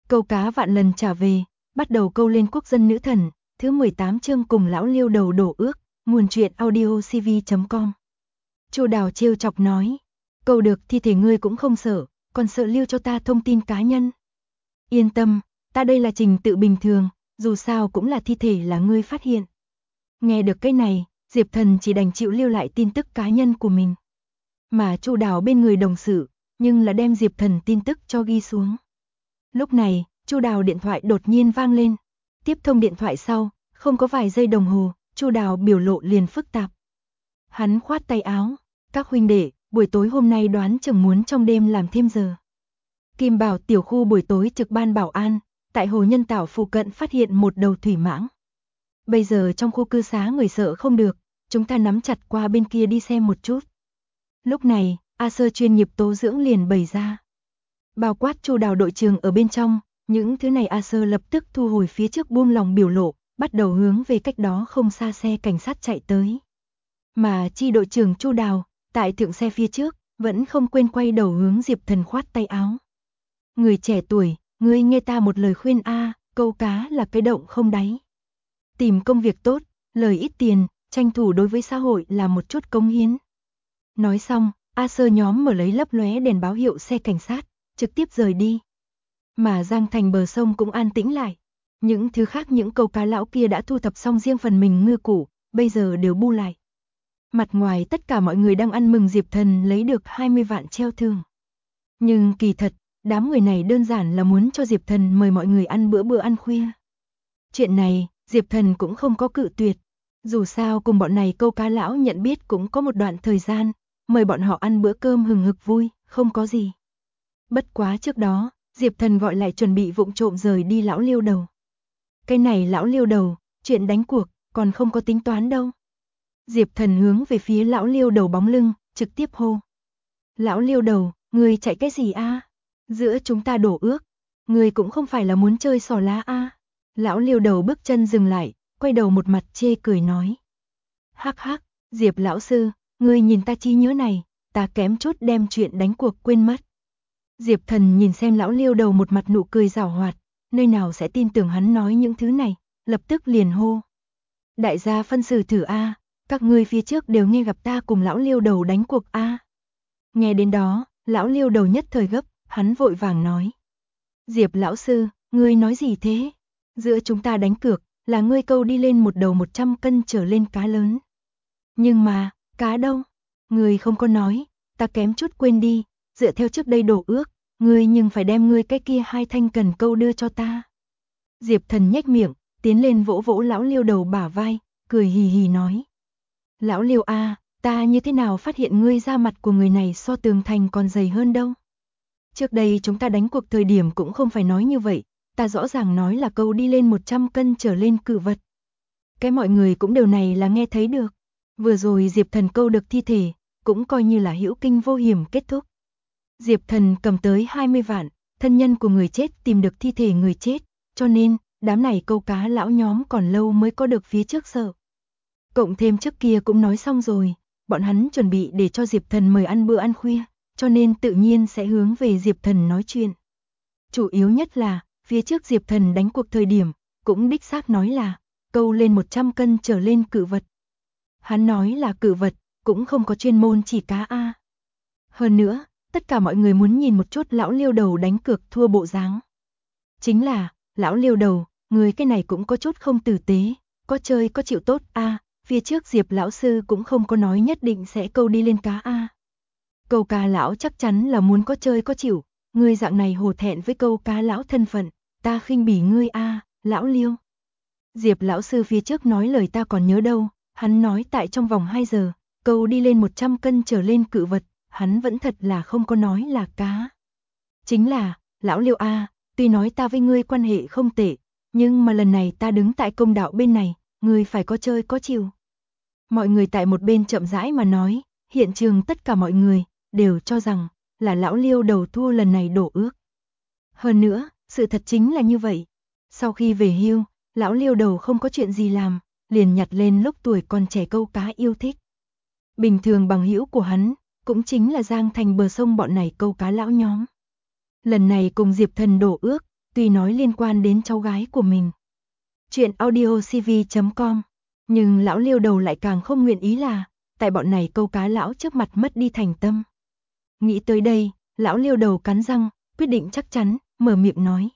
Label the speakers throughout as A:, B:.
A: Câu cá vạn lần trả về, bắt đầu câu lên quốc dân nữ thần, thứ 18 chương cùng lão Liêu đầu đổ ước, nguồn truyện audiocv.com. Chu Đào trêu chọc nói, câu được thi thể ngươi cũng không sợ, còn sợ lưu cho ta thông tin cá nhân. Yên tâm, ta đây là trình tự bình thường, dù sao cũng là thi thể là ngươi phát hiện. Nghe được cái này, Diệp Thần chỉ đành chịu lưu lại tin tức cá nhân của mình. Mà Chu Đào bên người đồng sự, nhưng là đem Diệp Thần tin tức cho ghi xuống. Lúc này, Chu Đào điện thoại đột nhiên vang lên. Tiếp thông điện thoại sau, không có vài giây đồng hồ, Chu Đào biểu lộ liền phức tạp. Hắn khoát tay áo, các huynh đệ, buổi tối hôm nay đoán chừng muốn trong đêm làm thêm giờ. Kim Bảo tiểu khu buổi tối trực ban bảo an, tại hồ nhân tạo phụ cận phát hiện một đầu thủy mãng. Bây giờ trong khu cư xá người sợ không được, chúng ta nắm chặt qua bên kia đi xem một chút. Lúc này, A Sơ chuyên nghiệp tố dưỡng liền bày ra. Bao quát Chu Đào đội trưởng ở bên trong, những thứ này A Sơ lập tức thu hồi phía trước buông lòng biểu lộ, bắt đầu hướng về cách đó không xa xe cảnh sát chạy tới. Mà chi đội trưởng Chu Đào, tại thượng xe phía trước, vẫn không quên quay đầu hướng Diệp Thần khoát tay áo. Người trẻ tuổi, ngươi nghe ta một lời khuyên a, câu cá là cái động không đáy. Tìm công việc tốt, lời ít tiền, tranh thủ đối với xã hội là một chút cống hiến. Nói xong, A Sơ nhóm mở lấy lấp lóe đèn báo hiệu xe cảnh sát, trực tiếp rời đi. Mà Giang Thành bờ sông cũng an tĩnh lại. Những thứ khác những câu cá lão kia đã thu thập xong riêng phần mình ngư cụ, bây giờ đều bu lại. Mặt ngoài tất cả mọi người đang ăn mừng Diệp Thần lấy được 20 vạn treo thưởng. Nhưng kỳ thật, đám người này đơn giản là muốn cho Diệp Thần mời mọi người ăn bữa ăn khuya. Chuyện này, Diệp Thần cũng không có cự tuyệt. Dù sao cùng bọn này câu cá lão nhận biết cũng có một đoạn thời gian, mời bọn họ ăn bữa cơm hừng hực vui, không có gì. Bất quá trước đó, Diệp Thần gọi lại chuẩn bị vụng trộm rời đi lão Liêu đầu. Cái này lão Liêu đầu, chuyện đánh cuộc, còn không có tính toán đâu. Diệp Thần hướng về phía lão Liêu đầu bóng lưng, trực tiếp hô. Lão Liêu đầu, ngươi chạy cái gì a? Giữa chúng ta đổ ước, ngươi cũng không phải là muốn chơi xỏ lá a. Lão Liêu đầu bước chân dừng lại, quay đầu một mặt chê cười nói. Hắc hắc, Diệp lão sư, ngươi nhìn ta trí nhớ này, ta kém chút đem chuyện đánh cuộc quên mất. Diệp Thần nhìn xem lão Liêu đầu một mặt nụ cười giảo hoạt, nơi nào sẽ tin tưởng hắn nói những thứ này, lập tức liền hô. Đại gia phân xử thử a, các ngươi phía trước đều nghe gặp ta cùng lão Liêu đầu đánh cuộc a. Nghe đến đó, lão Liêu đầu nhất thời gấp, hắn vội vàng nói. Diệp lão sư, ngươi nói gì thế? Giữa chúng ta đánh cược, là ngươi câu đi lên một đầu 100 cân trở lên cá lớn. Nhưng mà, cá đâu? Ngươi không có nói, ta kém chút quên đi, dựa theo trước đây đổ ước, ngươi nhưng phải đem ngươi cái kia 2 thanh cần câu đưa cho ta. Diệp Thần nhếch miệng, tiến lên vỗ vỗ lão Liêu đầu bả vai, cười hì hì nói. Lão Liêu a, ta như thế nào phát hiện ngươi da mặt của người này so tường thành còn dày hơn đâu? Trước đây chúng ta đánh cuộc thời điểm cũng không phải nói như vậy, ta rõ ràng nói là câu đi lên 100 cân trở lên cự vật. Cái mọi người cũng đều này là nghe thấy được. Vừa rồi Diệp Thần câu được thi thể, cũng coi như là hữu kinh vô hiểm kết thúc. Diệp Thần cầm tới 20 vạn, thân nhân của người chết tìm được thi thể người chết, cho nên, đám này câu cá lão nhóm còn lâu mới có được phía trước sợ. Cộng thêm trước kia cũng nói xong rồi, bọn hắn chuẩn bị để cho Diệp Thần mời ăn bữa ăn khuya, cho nên tự nhiên sẽ hướng về Diệp Thần nói chuyện. Chủ yếu nhất là, phía trước Diệp Thần đánh cuộc thời điểm, cũng đích xác nói là, câu lên 100 cân trở lên cự vật. Hắn nói là cự vật, cũng không có chuyên môn chỉ cá a. Hơn nữa, tất cả mọi người muốn nhìn một chút lão Liêu đầu đánh cược thua bộ dáng. Chính là, lão Liêu đầu, người cái này cũng có chút không tử tế, có chơi có chịu tốt a. Phía trước Diệp lão sư cũng không có nói nhất định sẽ câu đi lên cá a. Câu cá lão chắc chắn là muốn có chơi có chịu, ngươi dạng này hổ thẹn với câu cá lão thân phận, ta khinh bỉ ngươi a, lão Liêu. Diệp lão sư phía trước nói lời ta còn nhớ đâu, hắn nói tại trong vòng 2 giờ, câu đi lên 100 cân trở lên cự vật, hắn vẫn thật là không có nói là cá. Chính là, lão Liêu a, tuy nói ta với ngươi quan hệ không tệ, nhưng mà lần này ta đứng tại công đạo bên này, ngươi phải có chơi có chịu. Mọi người tại một bên chậm rãi mà nói, hiện trường tất cả mọi người đều cho rằng là lão Liêu đầu thua lần này đổ ước. Hơn nữa, sự thật chính là như vậy. Sau khi về hưu, lão Liêu đầu không có chuyện gì làm, liền nhặt lên lúc tuổi còn trẻ câu cá yêu thích. Bình thường bằng hữu của hắn, cũng chính là Giang Thành bờ sông bọn này câu cá lão nhóm. Lần này cùng Diệp Thần đổ ước, tuy nói liên quan đến cháu gái của mình. Chuyện audiocv.com, nhưng lão Liêu đầu lại càng không nguyện ý là, tại bọn này câu cá lão trước mặt mất đi thành tâm. Nghĩ tới đây, lão Liêu đầu cắn răng, quyết định chắc chắn, mở miệng nói.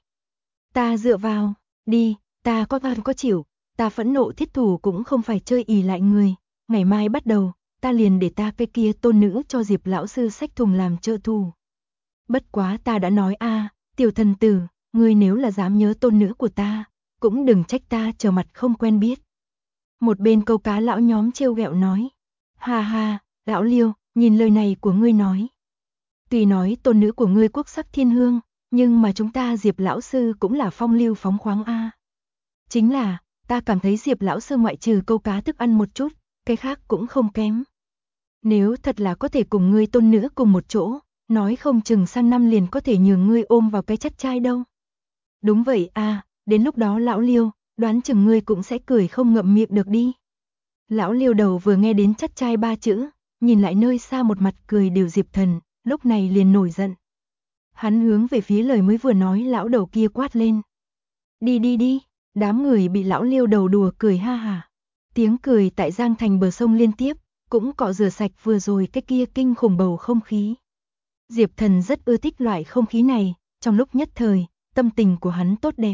A: Ta dựa vào, đi, ta có gan có chịu, ta phẫn nộ thiết thủ cũng không phải chơi ì lại người, ngày mai bắt đầu, ta liền để ta cái kia tôn nữ cho Diệp lão sư xách thùng làm trợ thủ. Bất quá ta đã nói tiểu thần tử, ngươi nếu là dám nhớ tôn nữ của ta, cũng đừng trách ta trở mặt không quen biết. Một bên câu cá lão nhóm trêu ghẹo nói. Ha ha, lão Liêu, nhìn lời này của ngươi nói. Tuy nói tôn nữ của ngươi quốc sắc thiên hương, nhưng mà chúng ta Diệp lão sư cũng là phong lưu phóng khoáng Chính là, ta cảm thấy Diệp lão sư ngoại trừ câu cá thức ăn một chút, cái khác cũng không kém. Nếu thật là có thể cùng ngươi tôn nữ cùng một chỗ, nói không chừng sang năm liền có thể nhường ngươi ôm vào cái chắt trai đâu. Đúng vậy đến lúc đó lão Liêu, đoán chừng ngươi cũng sẽ cười không ngậm miệng được đi. Lão Liêu đầu vừa nghe đến chắt trai 3 chữ, nhìn lại nơi xa một mặt cười đều Diệp Thần, lúc này liền nổi giận. Hắn hướng về phía lời mới vừa nói lão đầu kia quát lên. Đi đi đi, đám người bị lão Liêu đầu đùa cười ha hả. Tiếng cười tại Giang Thành bờ sông liên tiếp, cũng cọ rửa sạch vừa rồi cái kia kinh khủng bầu không khí. Diệp Thần rất ưa thích loại không khí này, trong lúc nhất thời, tâm tình của hắn tốt đẹp.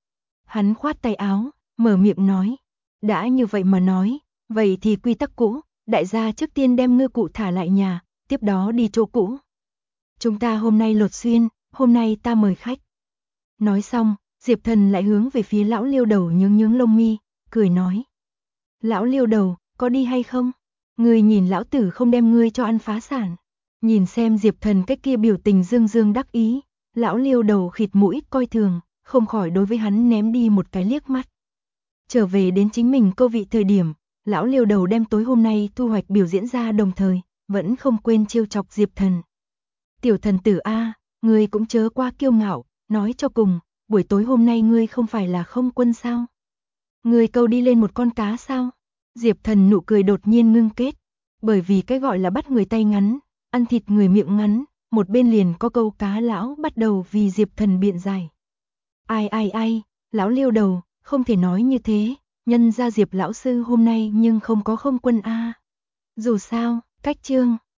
A: Hắn khoát tay áo, mở miệng nói. Đã như vậy mà nói, vậy thì quy tắc cũ, đại gia trước tiên đem ngư cụ thả lại nhà, tiếp đó đi chỗ cũ. Chúng ta hôm nay lột xuyên, hôm nay ta mời khách. Nói xong, Diệp Thần lại hướng về phía lão Liêu đầu nhướng nhướng lông mi, cười nói. Lão Liêu đầu, có đi hay không? Ngươi nhìn lão tử không đem ngươi cho ăn phá sản. Nhìn xem Diệp Thần cái kia biểu tình dương dương đắc ý, lão Liêu đầu khịt mũi coi thường, không khỏi đối với hắn ném đi một cái liếc mắt. Trở về đến chính mình câu vị thời điểm, lão Liêu đầu đem tối hôm nay thu hoạch biểu diễn ra đồng thời, vẫn không quên trêu chọc Diệp Thần. Tiểu thần tử ngươi cũng chớ qua kiêu ngạo, nói cho cùng, buổi tối hôm nay ngươi không phải là không quân sao? Ngươi câu đi lên một con cá sao? Diệp Thần nụ cười đột nhiên ngưng kết, bởi vì cái gọi là bắt người tay ngắn, ăn thịt người miệng ngắn, một bên liền có câu cá lão bắt đầu vì Diệp Thần biện giải. Ai, lão Liêu đầu, không thể nói như thế, nhân ra Diệp lão sư hôm nay nhưng không có không quân Dù sao, cách chương